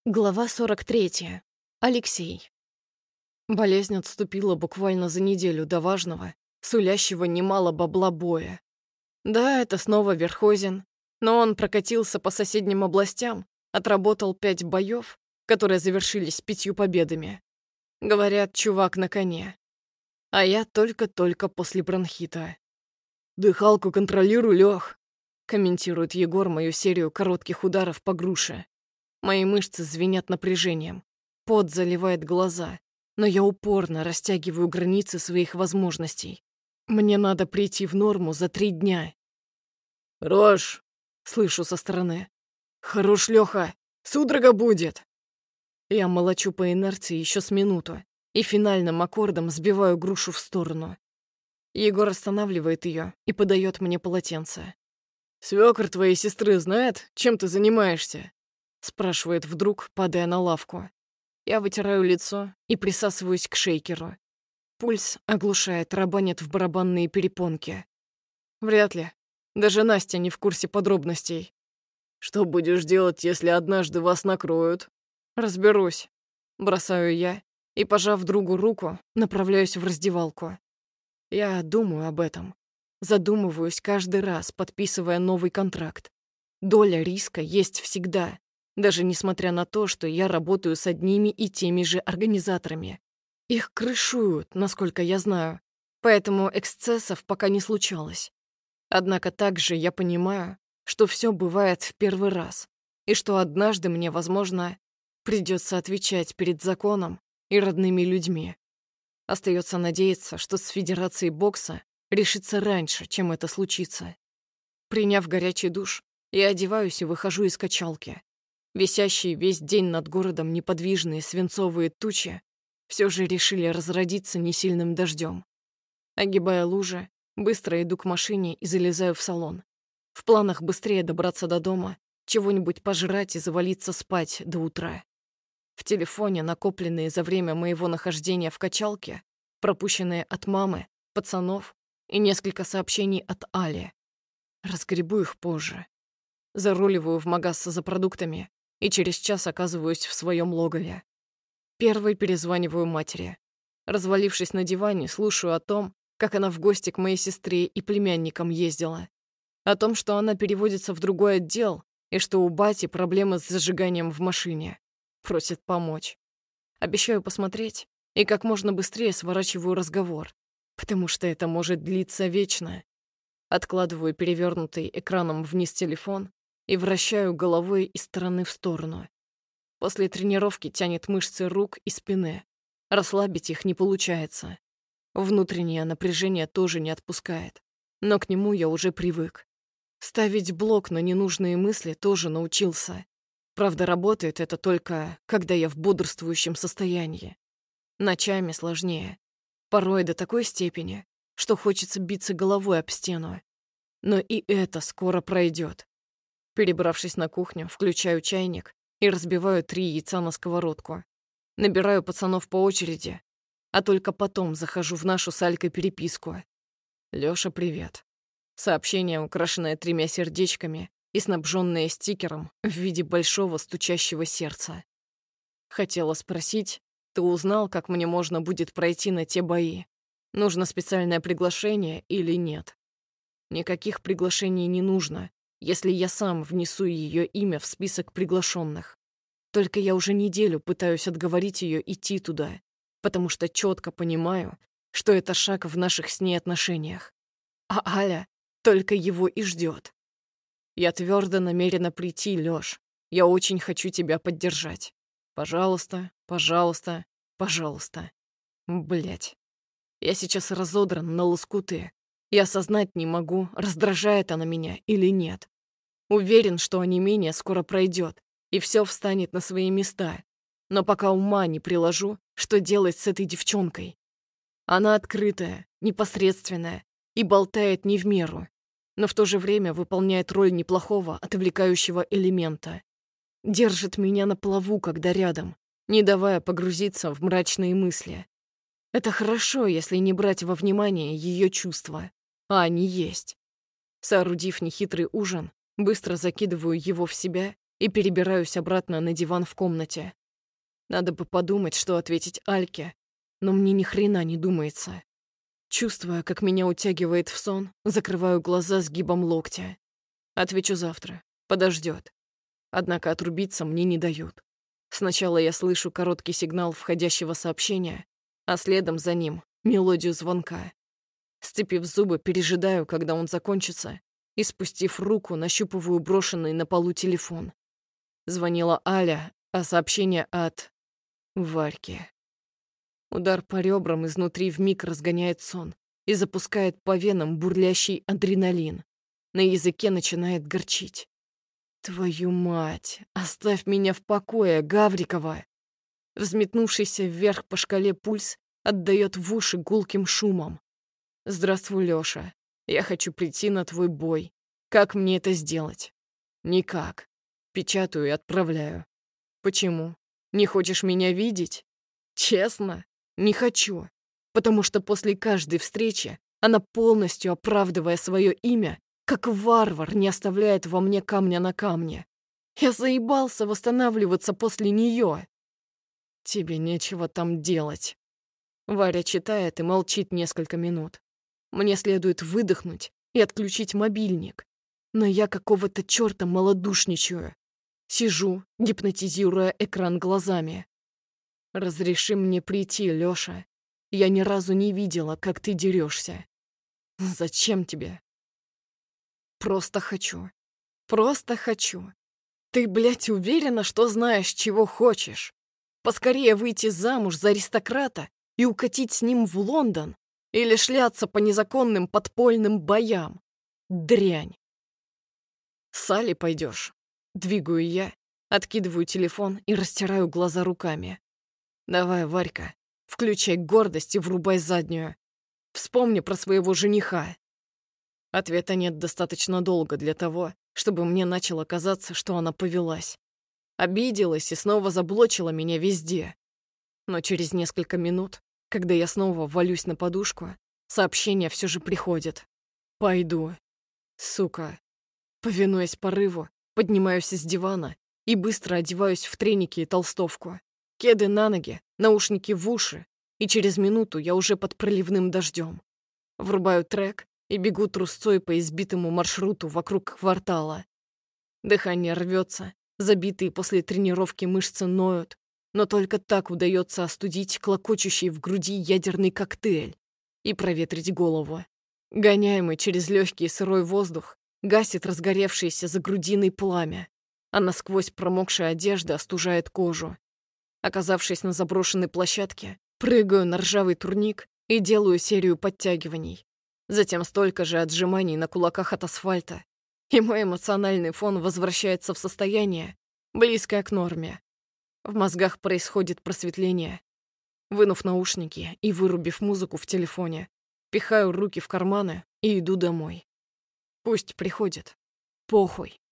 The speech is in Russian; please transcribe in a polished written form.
Глава 43. Алексей. Болезнь отступила буквально за неделю до важного, сулящего немало бабла боя. Да, это снова Верхозин, но он прокатился по соседним областям, отработал 5 боев, которые завершились 5 победами. Говорят, чувак на коне. А я только-только после бронхита. «Дыхалку контролируй, Лёх», — комментирует Егор мою серию коротких ударов по груше. Мои мышцы звенят напряжением, пот заливает глаза, но я упорно растягиваю границы своих возможностей. Мне надо прийти в норму за 3 дня. «Рожь!» — слышу со стороны. «Хорош, Лёха! Судорога будет!» Я молочу по инерции еще с минуту и финальным аккордом сбиваю грушу в сторону. Егор останавливает ее и подает мне полотенце. «Свёкор твоей сестры знает, чем ты занимаешься?» Спрашивает вдруг, падая на лавку. Я вытираю лицо и присасываюсь к шейкеру. Пульс оглушает, тарабанит в барабанные перепонки. Вряд ли. Даже Настя не в курсе подробностей. «Что будешь делать, если однажды вас накроют?» «Разберусь», — бросаю я и, пожав другу руку, направляюсь в раздевалку. Я думаю об этом. Задумываюсь каждый раз, подписывая новый контракт. Доля риска есть всегда. Даже несмотря на то, что я работаю с одними и теми же организаторами. Их крышуют, насколько я знаю, поэтому эксцессов пока не случалось. Однако также я понимаю, что все бывает в первый раз, и что однажды мне, возможно, придется отвечать перед законом и родными людьми. Остается надеяться, что с Федерацией бокса решится раньше, чем это случится. Приняв горячий душ, я одеваюсь и выхожу из качалки. Висящие весь день над городом неподвижные свинцовые тучи все же решили разродиться несильным дождем. Огибая лужи, быстро иду к машине и залезаю в салон. В планах быстрее добраться до дома, чего-нибудь пожрать и завалиться спать до утра. В телефоне, накопленные за время моего нахождения в качалке, пропущенные от мамы, пацанов и несколько сообщений от Али. Разгребу их позже. Заруливаю в магаз за продуктами и через час оказываюсь в своем логове. Первой перезваниваю матери. Развалившись на диване, слушаю о том, как она в гости к моей сестре и племянникам ездила. О том, что она переводится в другой отдел и что у бати проблемы с зажиганием в машине. Просит помочь. Обещаю посмотреть и как можно быстрее сворачиваю разговор, потому что это может длиться вечно. Откладываю перевернутый экраном вниз телефон и вращаю головой из стороны в сторону. После тренировки тянет мышцы рук и спины. Расслабить их не получается. Внутреннее напряжение тоже не отпускает, но к нему я уже привык. Ставить блок на ненужные мысли тоже научился. Правда, работает это только, когда я в бодрствующем состоянии. Ночами сложнее. Порой до такой степени, что хочется биться головой об стену. Но и это скоро пройдет. Перебравшись на кухню, включаю чайник и разбиваю 3 яйца на сковородку. Набираю пацанов по очереди, а только потом захожу в нашу с Алькой переписку. «Лёша, привет». Сообщение, украшенное 3 сердечками и снабженное стикером в виде большого стучащего сердца. Хотела спросить, ты узнал, как мне можно будет пройти на те бои? Нужно специальное приглашение или нет? Никаких приглашений не нужно, если я сам внесу ее имя в список приглашенных. Только я уже неделю пытаюсь отговорить ее идти туда, потому что четко понимаю, что это шаг в наших с ней отношениях. А Аля только его и ждет. Я твердо намерена прийти, Лёш. Я очень хочу тебя поддержать. Пожалуйста, пожалуйста, пожалуйста. Блять. Я сейчас разодран на лоскуты. Я осознать не могу, раздражает она меня или нет. Уверен, что онемение скоро пройдет, и все встанет на свои места. Но пока ума не приложу, что делать с этой девчонкой. Она открытая, непосредственная и болтает не в меру, но в то же время выполняет роль неплохого отвлекающего элемента. Держит меня на плаву, когда рядом, не давая погрузиться в мрачные мысли. Это хорошо, если не брать во внимание ее чувства, а они есть. Соорудив нехитрый ужин, быстро закидываю его в себя и перебираюсь обратно на диван в комнате. Надо бы подумать, что ответить Альке, но мне ни хрена не думается. Чувствуя, как меня утягивает в сон, закрываю глаза сгибом локтя. Отвечу завтра. Подождет. Однако отрубиться мне не дают. Сначала я слышу короткий сигнал входящего сообщения, а следом за ним — мелодию звонка. Сцепив зубы, пережидаю, когда он закончится, и, спустив руку, нащупываю брошенный на полу телефон. Звонила Аля, а сообщение от Варьки. Удар по ребрам изнутри вмиг разгоняет сон и запускает по венам бурлящий адреналин. На языке начинает горчить. «Твою мать! Оставь меня в покое, Гаврикова!» Взметнувшийся вверх по шкале пульс отдает в уши гулким шумом. «Здравствуй, Лёша. Я хочу прийти на твой бой. Как мне это сделать?» «Никак». Печатаю и отправляю. «Почему? Не хочешь меня видеть?» «Честно? Не хочу. Потому что после каждой встречи она, полностью оправдывая свое имя, как варвар, не оставляет во мне камня на камне. Я заебался восстанавливаться после нее. Тебе нечего там делать». Варя читает и молчит несколько минут. Мне следует выдохнуть и отключить мобильник. Но я какого-то черта малодушничаю. Сижу, гипнотизируя экран глазами. «Разреши мне прийти, Лёша. Я ни разу не видела, как ты дерешься. Зачем тебе?» «Просто хочу. Просто хочу. Ты, блядь, уверена, что знаешь, чего хочешь? Поскорее выйти замуж за аристократа и укатить с ним в Лондон? Или шляться по незаконным подпольным боям? Дрянь. С Али пойдешь?» Двигаю я, откидываю телефон и растираю глаза руками. «Давай, Варька, включай гордость и врубай заднюю. Вспомни про своего жениха». Ответа нет достаточно долго для того, чтобы мне начало казаться, что она повелась. Обиделась и снова заблочила меня везде. Но через несколько минут, когда я снова валюсь на подушку, сообщение все же приходит. «Пойду. Сука». Повинуясь порыву, поднимаюсь с дивана и быстро одеваюсь в треники и толстовку. Кеды на ноги, наушники в уши, и через минуту я уже под проливным дождем. Врубаю трек и бегу трусцой по избитому маршруту вокруг квартала. Дыхание рвется, забитые после тренировки мышцы ноют, но только так удается остудить клокочущий в груди ядерный коктейль и проветрить голову. Гоняемый через легкий сырой воздух гасит разгоревшееся за грудиной пламя, а насквозь промокшая одежда остужает кожу. Оказавшись на заброшенной площадке, прыгаю на ржавый турник и делаю серию подтягиваний. Затем столько же отжиманий на кулаках от асфальта, и мой эмоциональный фон возвращается в состояние, близкое к норме. В мозгах происходит просветление. Вынув наушники и вырубив музыку в телефоне, пихаю руки в карманы и иду домой. Пусть приходит. Похуй.